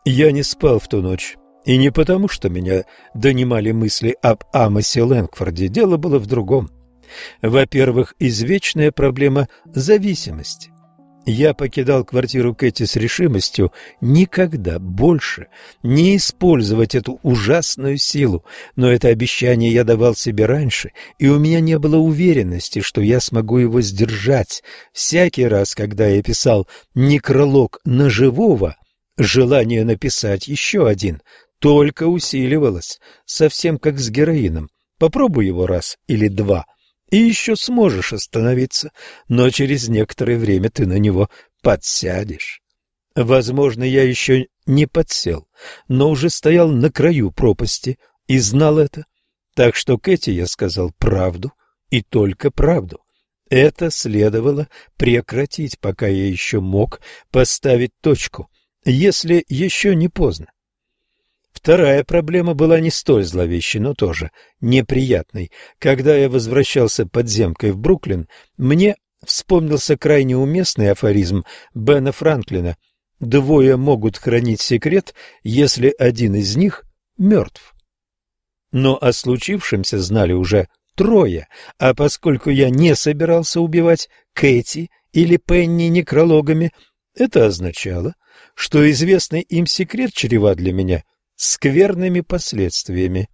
Я не спал в ту ночь, и не потому, что меня донимали мысли об Амосе Лэнгфорде. Дело было в другом. Во-первых, извечная проблема зависимости. Я покидал квартиру Кэти с решимостью никогда больше не использовать эту ужасную силу, но это обещание я давал себе раньше, и у меня не было уверенности, что я смогу его сдержать. Всякий раз, когда я писал некролог на живого, желание написать еще один только усиливалось, совсем как с героином. Попробуй его раз или два, и еще сможешь остановиться, но через некоторое время ты на него подсядешь. Возможно, я еще не подсел, но уже стоял на краю пропасти и знал это. Так что Кэти я сказал правду и только правду. Это следовало прекратить, пока я еще мог поставить точку, если еще не поздно. Вторая проблема была не столь зловещей, но тоже неприятной. Когда я возвращался подземкой в Бруклин, мне вспомнился крайне уместный афоризм Бена Франклина: «Двое могут хранить секрет, если один из них мертв». Но о случившемся знали уже трое, а поскольку я не собирался убивать Кэти или Пенни некрологами, это означало, что известный им секрет чреват для меня скверными последствиями.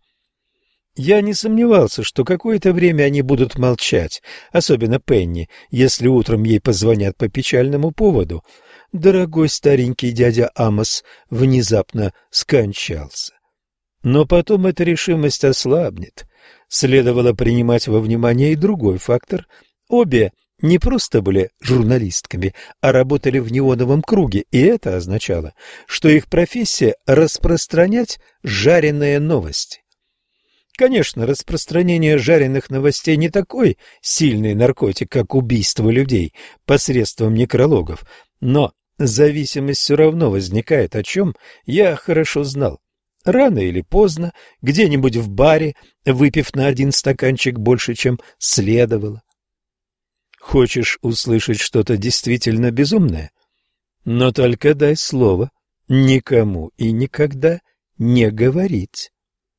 Я не сомневался, что какое-то время они будут молчать, особенно Пенни, если утром ей позвонят по печальному поводу. Дорогой старенький дядя Амос внезапно скончался. Но потом эта решимость ослабнет. Следовало принимать во внимание и другой фактор. Обе не просто были журналистками, а работали в неоновом круге, и это означало, что их профессия – распространять жареные новости. Конечно, распространение жареных новостей не такой сильный наркотик, как убийство людей посредством некрологов, но зависимость все равно возникает, о чем я хорошо знал. Рано или поздно, где-нибудь в баре, выпив на один стаканчик больше, чем следовало. Хочешь услышать что-то действительно безумное? Но только дай слово никому и никогда не говорить.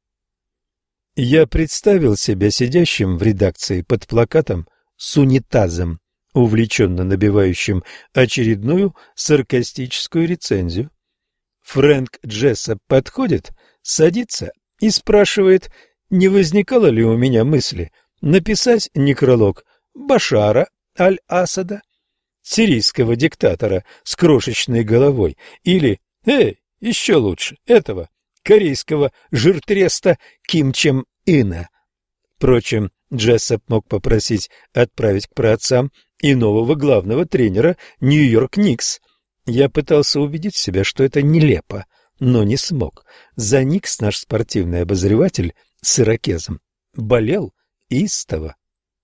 Я представил себя сидящим в редакции под плакатом с унитазом, увлеченно набивающим очередную саркастическую рецензию. Фрэнк Джессоп подходит, садится и спрашивает, не возникало ли у меня мысли написать некролог Башара аль-Асада, сирийского диктатора с крошечной головой, или, еще лучше, этого корейского жиртреста Ким Чен Ына. Впрочем, Джессоп мог попросить отправить к праотцам и нового главного тренера Нью-Йорк Никс. Я пытался убедить себя, что это нелепо, но не смог. За Никс наш спортивный обозреватель с ирокезом болел истово.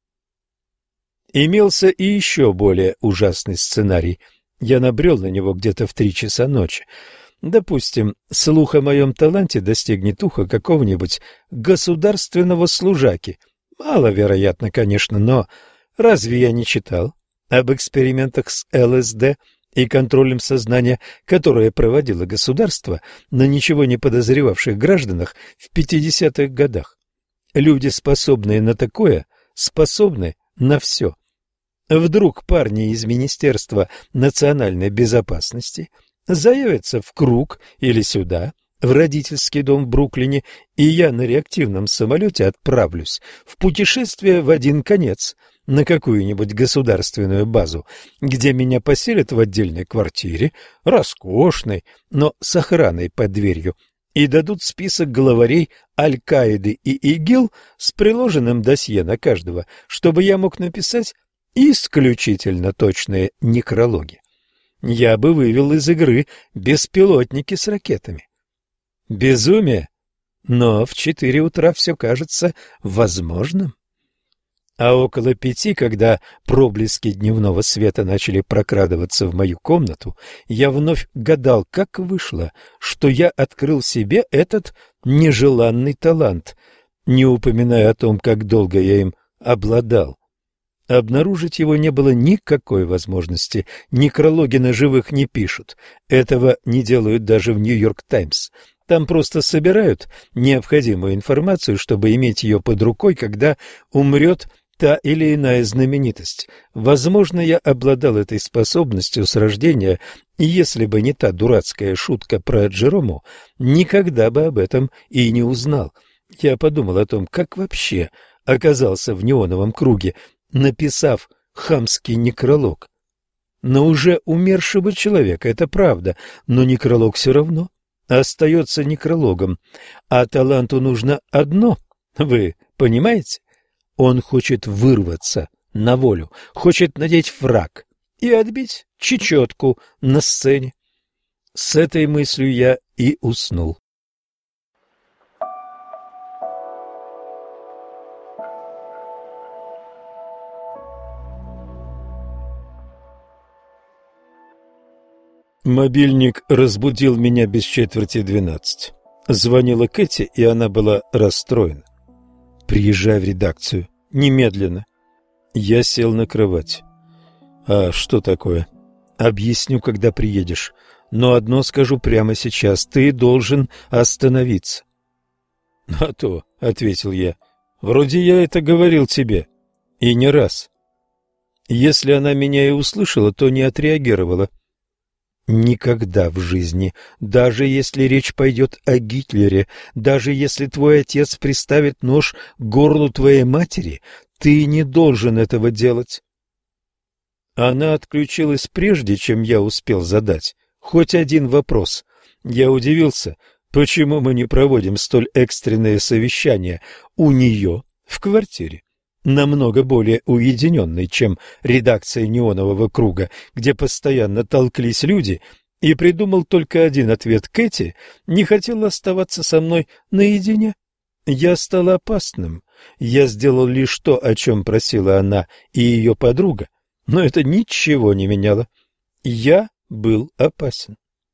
Имелся и еще более ужасный сценарий. Я набрел на него где-то в 3 часа ночи. Допустим, слух о моем таланте достигнет уха какого-нибудь государственного служаки. Маловероятно, конечно, но разве я не читал об экспериментах с ЛСД и контролем сознания, которое проводило государство на ничего не подозревавших гражданах в 50-х годах? Люди, способные на такое, способны на все. Вдруг парни из Министерства национальной безопасности заявятся в круг или сюда, в родительский дом в Бруклине, и я на реактивном самолете отправлюсь в путешествие в один конец на какую-нибудь государственную базу, где меня поселят в отдельной квартире, роскошной, но с охраной под дверью, и дадут список главарей Аль-Каиды и ИГИЛ с приложенным досье на каждого, чтобы я мог написать исключительно точные некрологи. Я бы вывел из игры беспилотники с ракетами. Безумие, но в 4 утра все кажется возможным. А около 5, когда проблески дневного света начали прокрадываться в мою комнату, я вновь гадал, как вышло, что я открыл в себе этот нежеланный талант, не упоминая о том, как долго я им обладал. Обнаружить его не было никакой возможности. Некрологи на живых не пишут. Этого не делают даже в «Нью-Йорк Таймс». Там просто собирают необходимую информацию, чтобы иметь ее под рукой, когда умрет та или иная знаменитость. Возможно, я обладал этой способностью с рождения, и если бы не та дурацкая шутка про Джерому, никогда бы об этом и не узнал. Я подумал о том, как вообще оказался в неоновом круге, написав хамский некролог. На уже умершего человека, это правда, но некролог все равно остается некрологом, а таланту нужно одно, вы понимаете? Он хочет вырваться на волю, хочет надеть фрак и отбить чечетку на сцене. С этой мыслью я и уснул. Мобильник разбудил меня без 11:45. Звонила Кэти, и она была расстроена. «Приезжай в редакцию. Немедленно». Я сел на кровать. «А что такое?» «Объясню, когда приедешь. Но одно скажу прямо сейчас. Ты должен остановиться». «А то», — ответил я, — «вроде я это говорил тебе. И не раз». Если она меня и услышала, то не отреагировала. Никогда в жизни, даже если речь пойдет о Гитлере, даже если твой отец приставит нож к горлу твоей матери, ты не должен этого делать. Она отключилась прежде, чем я успел задать хоть один вопрос. Я удивился, почему мы не проводим столь экстренное совещание у нее в квартире, намного более уединенной, чем редакция «Неонового круга», где постоянно толклись люди, и придумал только один ответ. Кэти не хотела оставаться со мной наедине. Я стал опасным. Я сделал лишь то, о чем просила она и ее подруга, но это ничего не меняло. Я был опасен.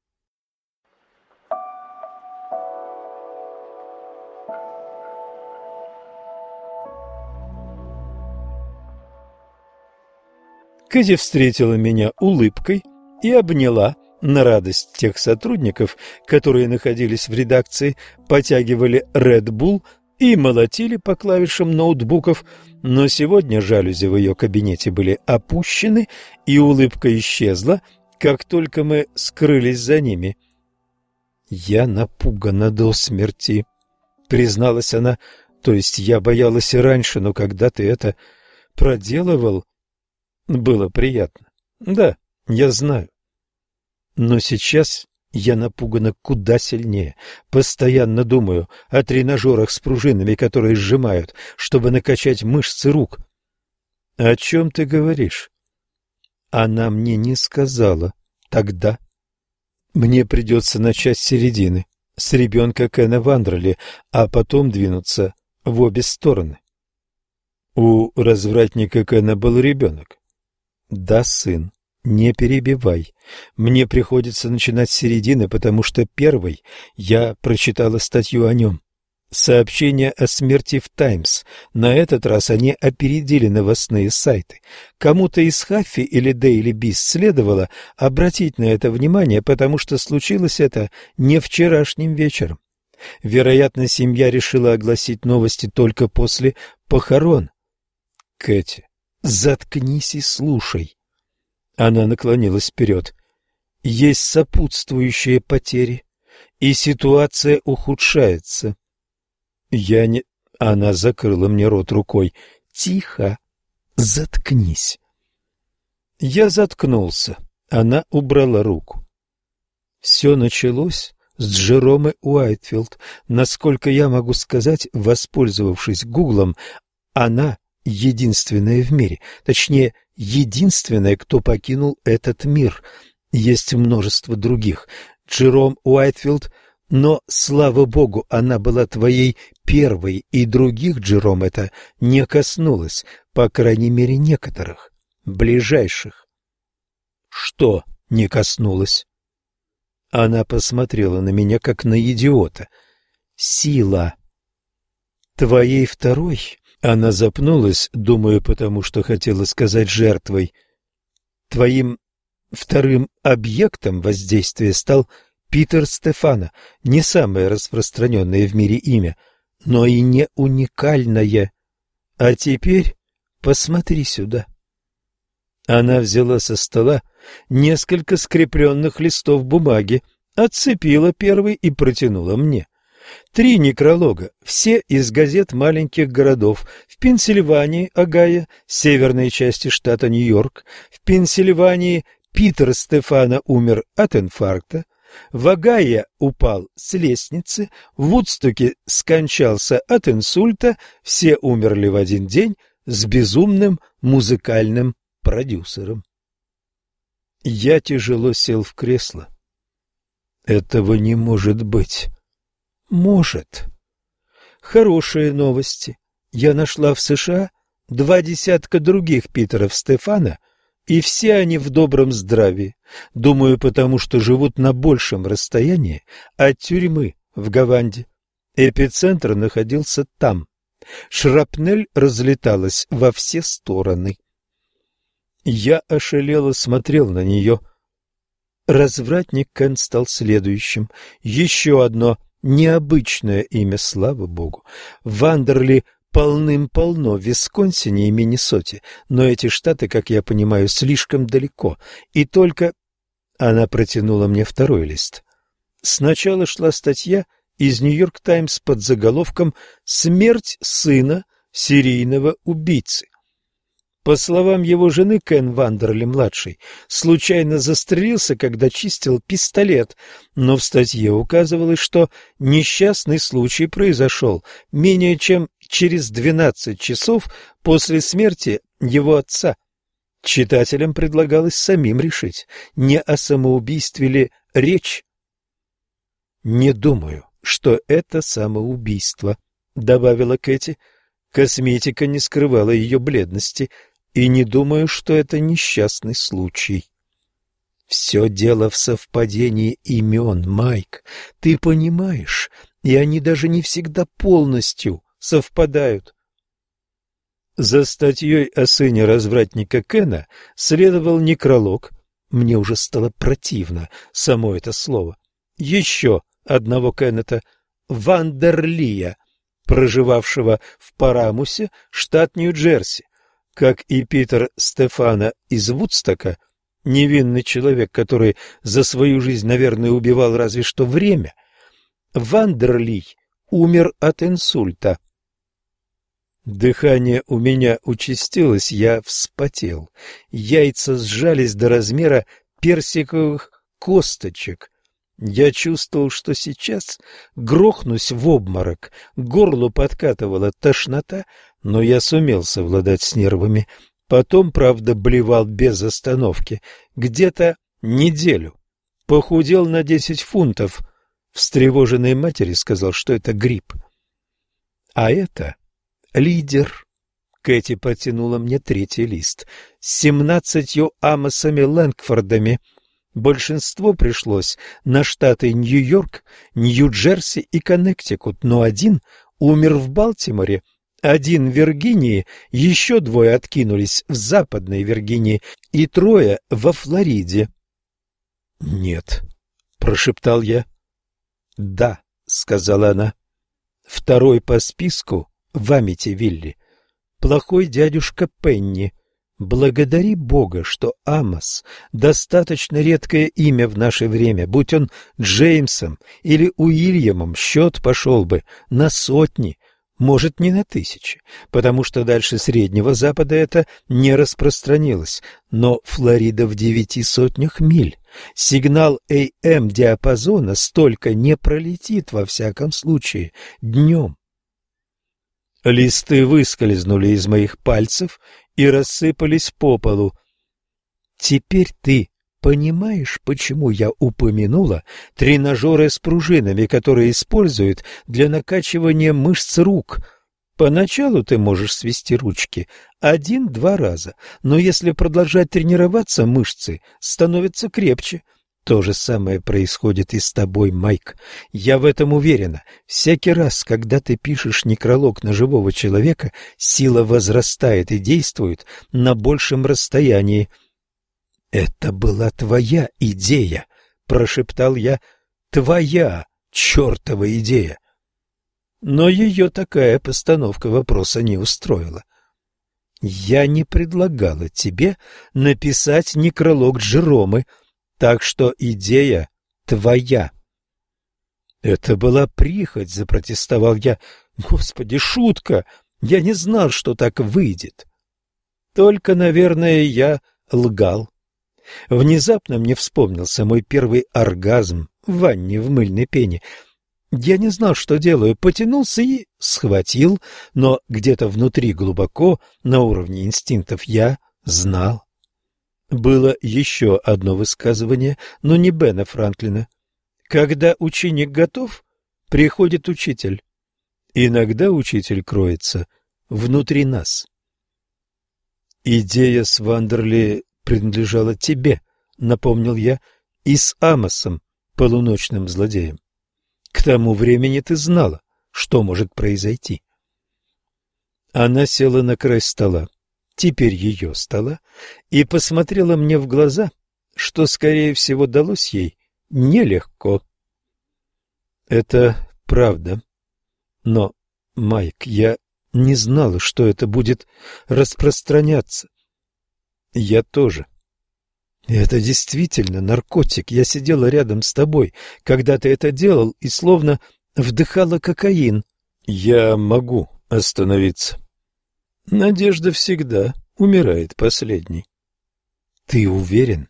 Кэти встретила меня улыбкой и обняла на радость тех сотрудников, которые находились в редакции, потягивали Red Bull и молотили по клавишам ноутбуков, но сегодня жалюзи в ее кабинете были опущены, и улыбка исчезла, как только мы скрылись за ними. «Я напугана до смерти», — призналась она, — «то есть я боялась и раньше, но когда ты это проделывал...» Было приятно. Да, я знаю. Но сейчас я напугана куда сильнее. Постоянно думаю о тренажерах с пружинами, которые сжимают, чтобы накачать мышцы рук. О чем ты говоришь? Она мне не сказала. Тогда мне придется начать с середины, с ребенка Кена Вандерли, а потом двинуться в обе стороны. У развратника Кена был ребенок. Да, сын, не перебивай. Мне приходится начинать с середины, потому что первой я прочитала статью о нем. Сообщение о смерти в «Таймс». На этот раз они опередили новостные сайты. Кому-то из Хаффи или Дейли Бист следовало обратить на это внимание, потому что случилось это не вчерашним вечером. Вероятно, семья решила огласить новости только после похорон. Кэти, заткнись и слушай. Она наклонилась вперед. Есть сопутствующие потери, и ситуация ухудшается. Я не... Она закрыла мне рот рукой. Тихо, заткнись. Я заткнулся. Она убрала руку. Все началось с Джеромы Уайтфилд. Насколько я могу сказать, воспользовавшись Гуглом, она единственная в мире, точнее, единственная, кто покинул этот мир. Есть множество других. Джером Уайтфилд, но, слава богу, она была твоей первой, и других Джером это не коснулось, по крайней мере, некоторых, ближайших. Что не коснулось? Она посмотрела на меня, как на идиота. Сила. Твоей второй Она запнулась, думаю, потому что хотела сказать жертвой. Твоим вторым объектом воздействия стал Питер Стефано, не самое распространенное в мире имя, но и не уникальное. А теперь посмотри сюда. Она взяла со стола несколько скрепленных листов бумаги, отцепила первый и протянула мне. 3 некролога, все из газет маленьких городов. В Пенсильвании, Огайо, северной части штата Нью-Йорк. В Пенсильвании Питер Стефано умер от инфаркта. В Огайо упал с лестницы. В Вудстоке скончался от инсульта. Все умерли в один день с безумным музыкальным продюсером. Я тяжело сел в кресло. Этого не может быть. Может. Хорошие новости. Я нашла в США 20 других Питеров Стефано, и все они в добром здравии. Думаю, потому что живут на большем расстоянии от тюрьмы в Гаванде. Эпицентр находился там. Шрапнель разлеталась во все стороны. Я ошалело смотрел на нее. Развратник Кен стал следующим. Еще одно необычное имя, слава богу. Вандерли полным-полно в Висконсине и Миннесоте, но эти штаты, как я понимаю, слишком далеко. И только... Она протянула мне второй лист. Сначала шла статья из «Нью-Йорк Таймс» под заголовком «Смерть сына серийного убийцы». По словам его жены, Кен Вандерли-младший случайно застрелился, когда чистил пистолет, но в статье указывалось, что несчастный случай произошел менее чем через 12 часов после смерти его отца. Читателям предлагалось самим решить, не о самоубийстве ли речь. «Не думаю, что это самоубийство», — добавила Кэти. Косметика не скрывала ее бледности. «И не думаю, что это несчастный случай». «Все дело в совпадении имен, Майк. Ты понимаешь, и они даже не всегда полностью совпадают». За статьей о сыне развратника Кена следовал некролог. Мне уже стало противно само это слово. Еще одного Кеннета Вандерлия, проживавшего в Парамусе, штат Нью-Джерси. Как и Питер Стефано из Вудстока, невинный человек, который за свою жизнь, наверное, убивал разве что время, Вандерлий умер от инсульта. Дыхание у меня участилось, я вспотел. Яйца сжались до размера персиковых косточек. Я чувствовал, что сейчас грохнусь в обморок. К горлу подкатывала тошнота, но я сумел совладать с нервами. Потом, правда, блевал без остановки. Где-то неделю. Похудел на 10 фунтов. Встревоженной матери сказал, что это грипп. А это лидер. Кэти протянула мне 3-й лист с 17 Амосами Лэнгфордами. Большинство пришлось на штаты Нью-Йорк, Нью-Джерси и Коннектикут, но один умер в Балтиморе, один в Виргинии, еще 2 откинулись в Западной Виргинии и 3 во Флориде. — Нет, — прошептал я. — Да, — сказала она. — 2-й по списку в Амитивилле. Плохой дядюшка Пенни. Благодари Бога, что Амос — достаточно редкое имя в наше время. Будь он Джеймсом или Уильямом, счет пошел бы на сотни, может, не на тысячи, потому что дальше Среднего Запада это не распространилось. Но Флорида в 900 миль. Сигнал AM-диапазона столько не пролетит, во всяком случае, днем. Листы выскользнули из моих пальцев и рассыпались по полу. Теперь ты понимаешь, почему я упомянула тренажеры с пружинами, которые используют для накачивания мышц рук? Поначалу ты можешь свести ручки 1-2 раза, но если продолжать тренироваться, мышцы становятся крепче. То же самое происходит и с тобой, Майк. Я в этом уверена. Всякий раз, когда ты пишешь некролог на живого человека, сила возрастает и действует на большем расстоянии. «Это была твоя идея», — прошептал я. «Твоя чертова идея». Но ее такая постановка вопроса не устроила. «Я не предлагала тебе написать некролог Джеромы, так что идея твоя». «Это была прихоть», — запротестовал я. «Господи, шутка! Я не знал, что так выйдет». Только, наверное, я лгал. Внезапно мне вспомнился мой первый оргазм в ванне в мыльной пене. Я не знал, что делаю, потянулся и схватил, но где-то внутри глубоко, на уровне инстинктов, я знал. Было еще одно высказывание, но не Бена Франклина. Когда ученик готов, приходит учитель. Иногда учитель кроется внутри нас. Идея с Вандерли принадлежала тебе, напомнил я, и с Амосом, полуночным злодеем. К тому времени ты знала, что может произойти. Она села на край стола, теперь ее стола, и посмотрела мне в глаза, что, скорее всего, далось ей нелегко. Это правда. Но, Майк, я не знала, что это будет распространяться. Я тоже. Это действительно наркотик. Я сидела рядом с тобой, когда ты это делал, и словно вдыхала кокаин. Я могу остановиться. Надежда всегда умирает последней. Ты уверен?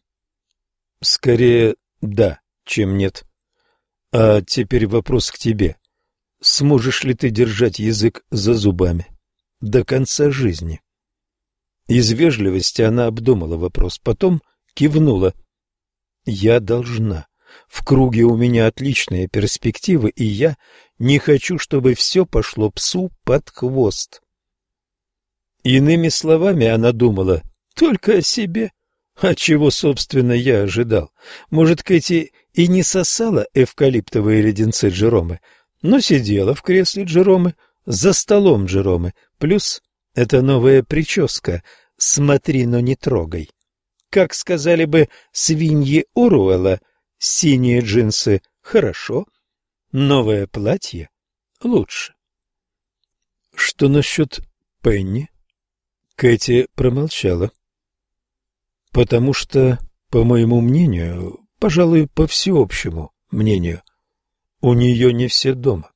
Скорее да, чем нет. А теперь вопрос к тебе. Сможешь ли ты держать язык за зубами до конца жизни? Из вежливости она обдумала вопрос, потом кивнула. Я должна. В круге у меня отличные перспективы, и я не хочу, чтобы все пошло псу под хвост. Иными словами, она думала только о себе. А чего, собственно, я ожидал? Может, Кэти и не сосала эвкалиптовые леденцы Джеромы, но сидела в кресле Джеромы, за столом Джеромы, плюс эта новая прическа «Смотри, но не трогай». Как сказали бы свиньи Оруэлла, синие джинсы хорошо, новое платье лучше. Что насчет Пенни? Кэти промолчала. Потому что, по моему мнению, пожалуй, по всеобщему мнению, у нее не все дома.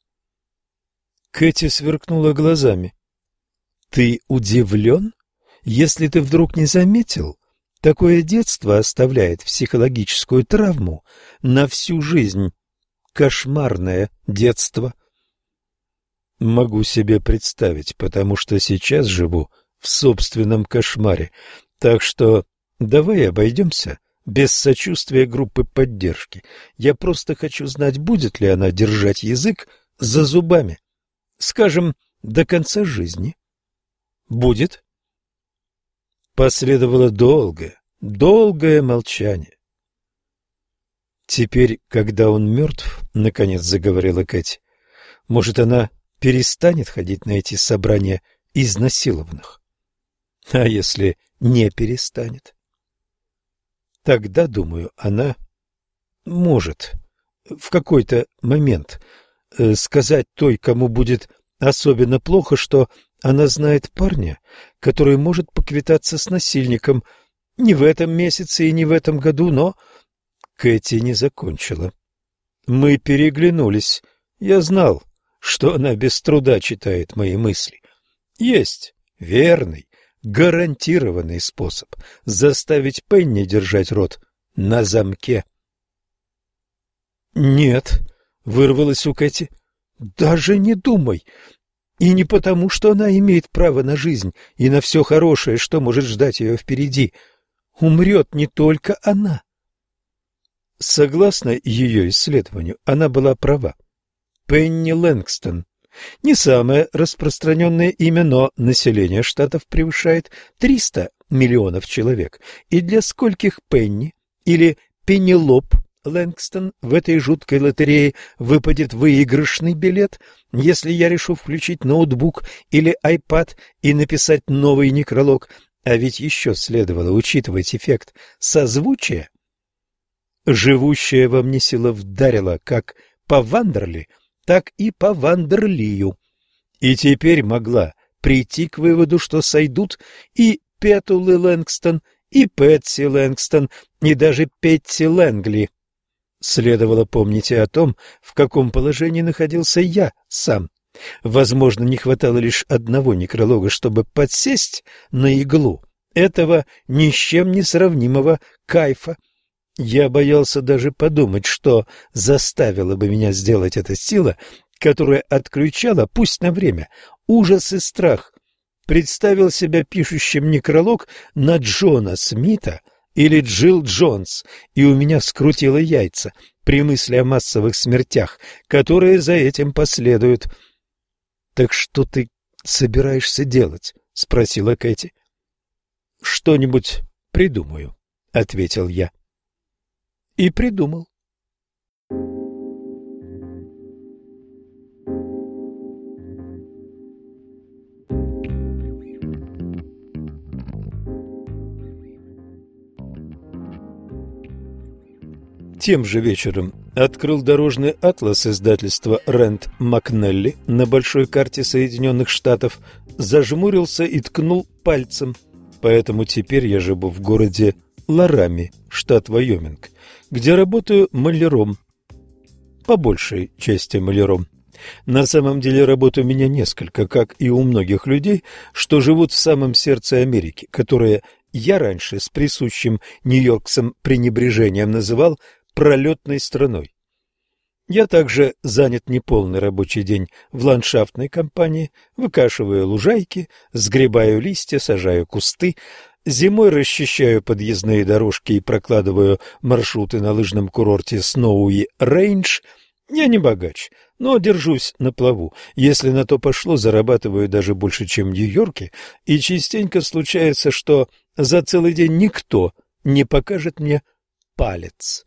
Кэти сверкнула глазами. Ты удивлен? Если ты вдруг не заметил, такое детство оставляет психологическую травму на всю жизнь. Кошмарное детство. Могу себе представить, потому что сейчас живу в собственном кошмаре. Так что давай обойдемся без сочувствия группы поддержки. Я просто хочу знать, будет ли она держать язык за зубами. Скажем, до конца жизни. Будет? Последовало долгое молчание. Теперь, когда он мертв, наконец заговорила Кэти, может, она перестанет ходить на эти собрания изнасилованных? А если не перестанет? Тогда, думаю, она может в какой-то момент сказать той, кому будет особенно плохо, что она знает парня, который может поквитаться с насильником не в этом месяце и не в этом году, но... Кэти не закончила. Мы переглянулись. Я знал, что она без труда читает мои мысли. Есть верный, гарантированный способ заставить Пенни держать рот на замке. «Нет», — вырвалось у Кэти, — «даже не думай. И не потому, что она имеет право на жизнь и на все хорошее, что может ждать ее впереди. Умрет не только она». Согласно ее исследованию, она была права. Пенни Лэнгстон. Не самое распространенное имя, но население штатов превышает 300 миллионов человек. И для скольких Пенни или Пенелоп Лэнгстон, в этой жуткой лотерее выпадет выигрышный билет, если я решу включить ноутбук или iPad и написать новый некролог, а ведь еще следовало учитывать эффект созвучия. Живущая во мне сила вдарила как по Вандерли, так и по Вандерлию, и теперь могла прийти к выводу, что сойдут и Петулы Лэнгстон, и Пэтси Лэнгстон, и даже Петти Лэнгли. Следовало помнить и о том, в каком положении находился я сам. Возможно, не хватало лишь одного некролога, чтобы подсесть на иглу этого ни с чем не сравнимого кайфа. Я боялся даже подумать, что заставила бы меня сделать эта сила, которая отключала, пусть на время, ужас и страх. Представил себя пишущим некролог на Джона Смита или Джилл Джонс, и у меня скрутило яйца при мысли о массовых смертях, которые за этим последуют. — Так что ты собираешься делать? — спросила Кэти. — Что-нибудь придумаю, — ответил я. И придумал. Тем же вечером открыл дорожный атлас издательства Рэнд Макнелли на большой карте Соединенных Штатов, зажмурился и ткнул пальцем. Поэтому теперь я живу в городе Ларами, штат Вайоминг, где работаю маляром. По большей части маляром. На самом деле работ у меня несколько, как и у многих людей, что живут в самом сердце Америки, которые я раньше с присущим нью-йоркцам пренебрежением называл пролетной страной. Я также занят неполный рабочий день в ландшафтной компании, выкашиваю лужайки, сгребаю листья, сажаю кусты, зимой расчищаю подъездные дорожки и прокладываю маршруты на лыжном курорте Сноуи Рейндж. Я не богач, но держусь на плаву. Если на то пошло, зарабатываю даже больше, чем в Нью-Йорке, и частенько случается, что за целый день никто не покажет мне палец.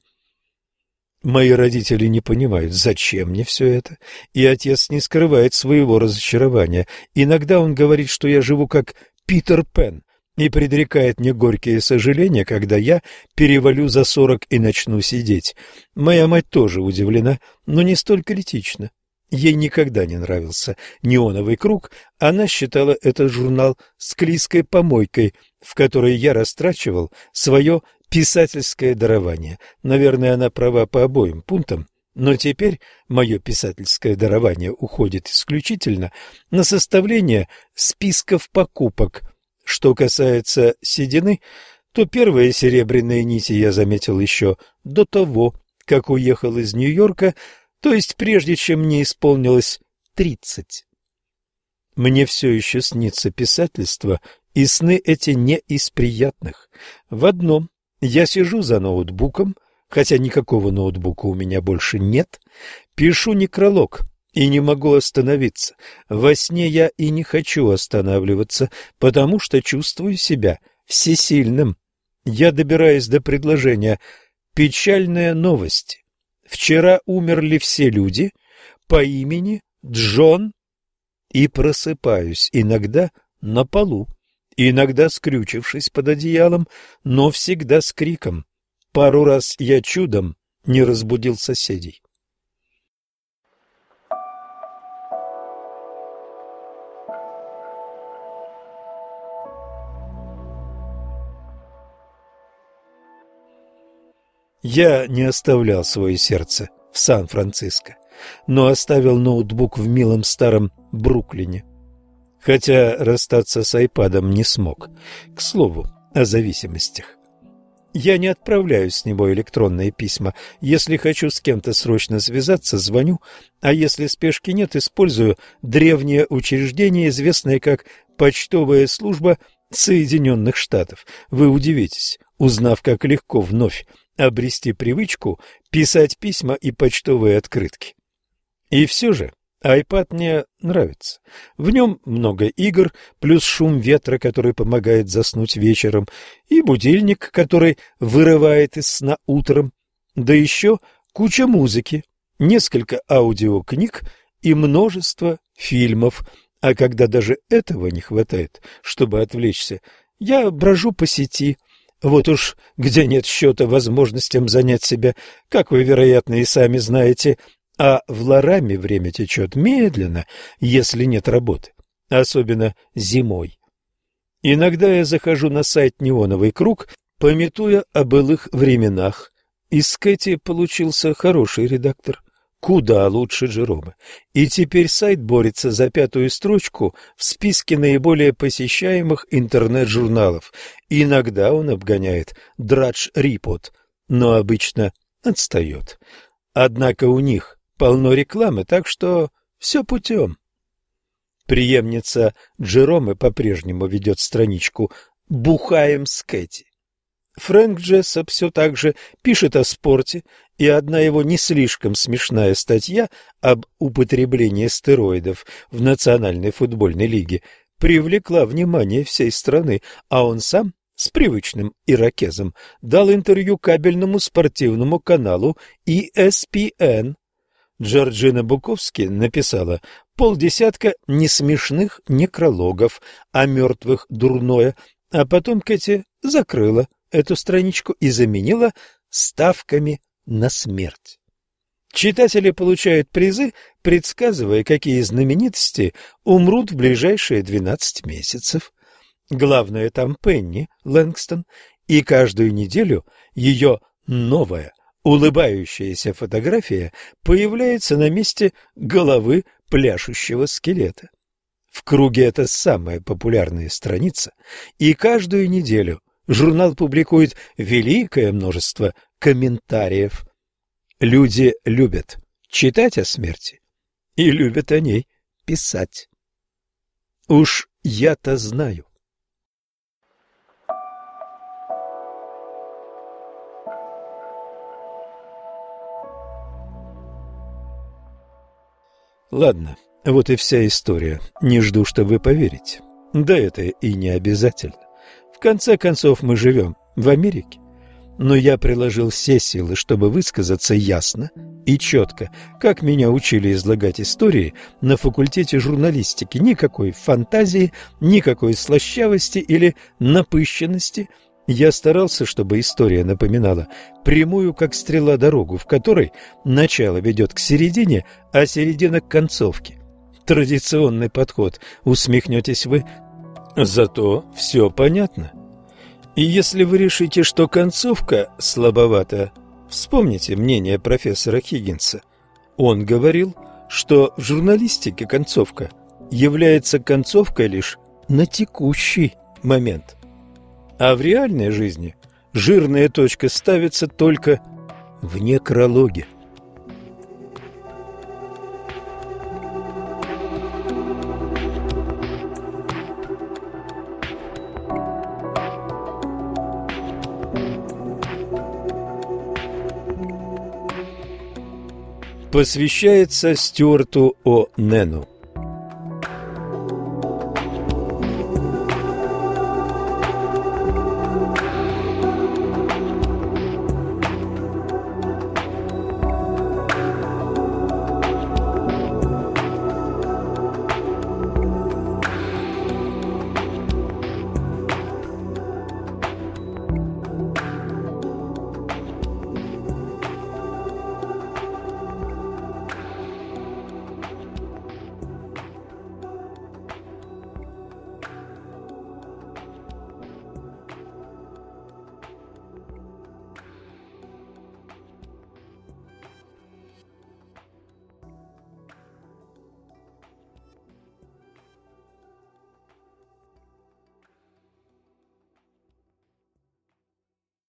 Мои родители не понимают, зачем мне все это, и отец не скрывает своего разочарования. Иногда он говорит, что я живу как Питер Пен, и предрекает мне горькие сожаления, когда я перевалю за 40 и начну сидеть. Моя мать тоже удивлена, но не столь критично. Ей никогда не нравился «Неоновый круг», она считала этот журнал склизкой помойкой, в которой я растрачивал свое писательское дарование. Наверное, она права по обоим пунктам, но теперь мое писательское дарование уходит исключительно на составление списков покупок. Что касается седины, то первые серебряные нити я заметил еще до того, как уехал из Нью-Йорка, то есть прежде чем мне исполнилось 30. Мне все еще снится писательство, и сны эти не из приятных. В одном я сижу за ноутбуком, хотя никакого ноутбука у меня больше нет, пишу некролог и не могу остановиться. Во сне я и не хочу останавливаться, потому что чувствую себя всесильным. Я добираюсь до предложения «Печальная новость». Вчера умерли все люди по имени Джон, и просыпаюсь иногда на полу, иногда скрючившись под одеялом, но всегда с криком. Пару раз я чудом не разбудил соседей. Я не оставлял свое сердце в Сан-Франциско, но оставил ноутбук в милом старом Бруклине. Хотя расстаться с айпадом не смог. К слову, о зависимостях. Я не отправляю с него электронные письма. Если хочу с кем-то срочно связаться, звоню, а если спешки нет, использую древнее учреждение, известное как Почтовая служба Соединенных Штатов. Вы удивитесь, узнав, как легко вновь обрести привычку писать письма и почтовые открытки. И все же iPad мне нравится. В нем много игр, плюс шум ветра, который помогает заснуть вечером, и будильник, который вырывает из сна утром. Да еще куча музыки, несколько аудиокниг и множество фильмов. А когда даже этого не хватает, чтобы отвлечься, я брожу по сети. Вот уж где нет счета возможностям занять себя, как вы, вероятно, и сами знаете, а в Лораме время течет медленно, если нет работы, особенно зимой. Иногда я захожу на сайт «Неоновый круг», памятуя о былых временах. Из Кэти получился хороший редактор, куда лучше Джерома. И теперь сайт борется за 5-ю строчку в списке наиболее посещаемых интернет-журналов. Иногда он обгоняет Drudge Report, но обычно отстает. Однако у них полно рекламы, так что все путем. Преемница Джеромы по-прежнему ведет страничку «Бухаем с Кэти». Фрэнк Джессоп все так же пишет о спорте, и одна его не слишком смешная статья об употреблении стероидов в Национальной футбольной лиге привлекла внимание всей страны, а он сам с привычным ирокезом дал интервью кабельному спортивному каналу ESPN. Джорджина Буковски написала полдесятка несмешных некрологов о мертвых дурное, а потом Кэти закрыла эту страничку и заменила ставками на смерть. Читатели получают призы, предсказывая, какие знаменитости умрут в ближайшие 12 месяцев. Главное там Пенни Лэнгстон, и каждую неделю ее новая улыбающаяся фотография появляется на месте головы пляшущего скелета. В круге это самая популярная страница, и каждую неделю журнал публикует великое множество комментариев. Люди любят читать о смерти и любят о ней писать. Уж я-то знаю. Ладно, вот и вся история. Не жду, что вы поверите. Да это и не обязательно. В конце концов, мы живем в Америке. Но я приложил все силы, чтобы высказаться ясно и четко, как меня учили излагать истории на факультете журналистики. Никакой фантазии, никакой слащавости или напыщенности. Я старался, чтобы история напоминала прямую, как стрела, дорогу, в которой начало ведет к середине, а середина к концовке. Традиционный подход, усмехнетесь вы, зато все понятно. И если вы решите, что концовка слабовата, вспомните мнение профессора Хиггинса. Он говорил, что в журналистике концовка является концовкой лишь на текущий момент. А в реальной жизни жирная точка ставится только в некрологе. Посвящается Стюарту О'Нену.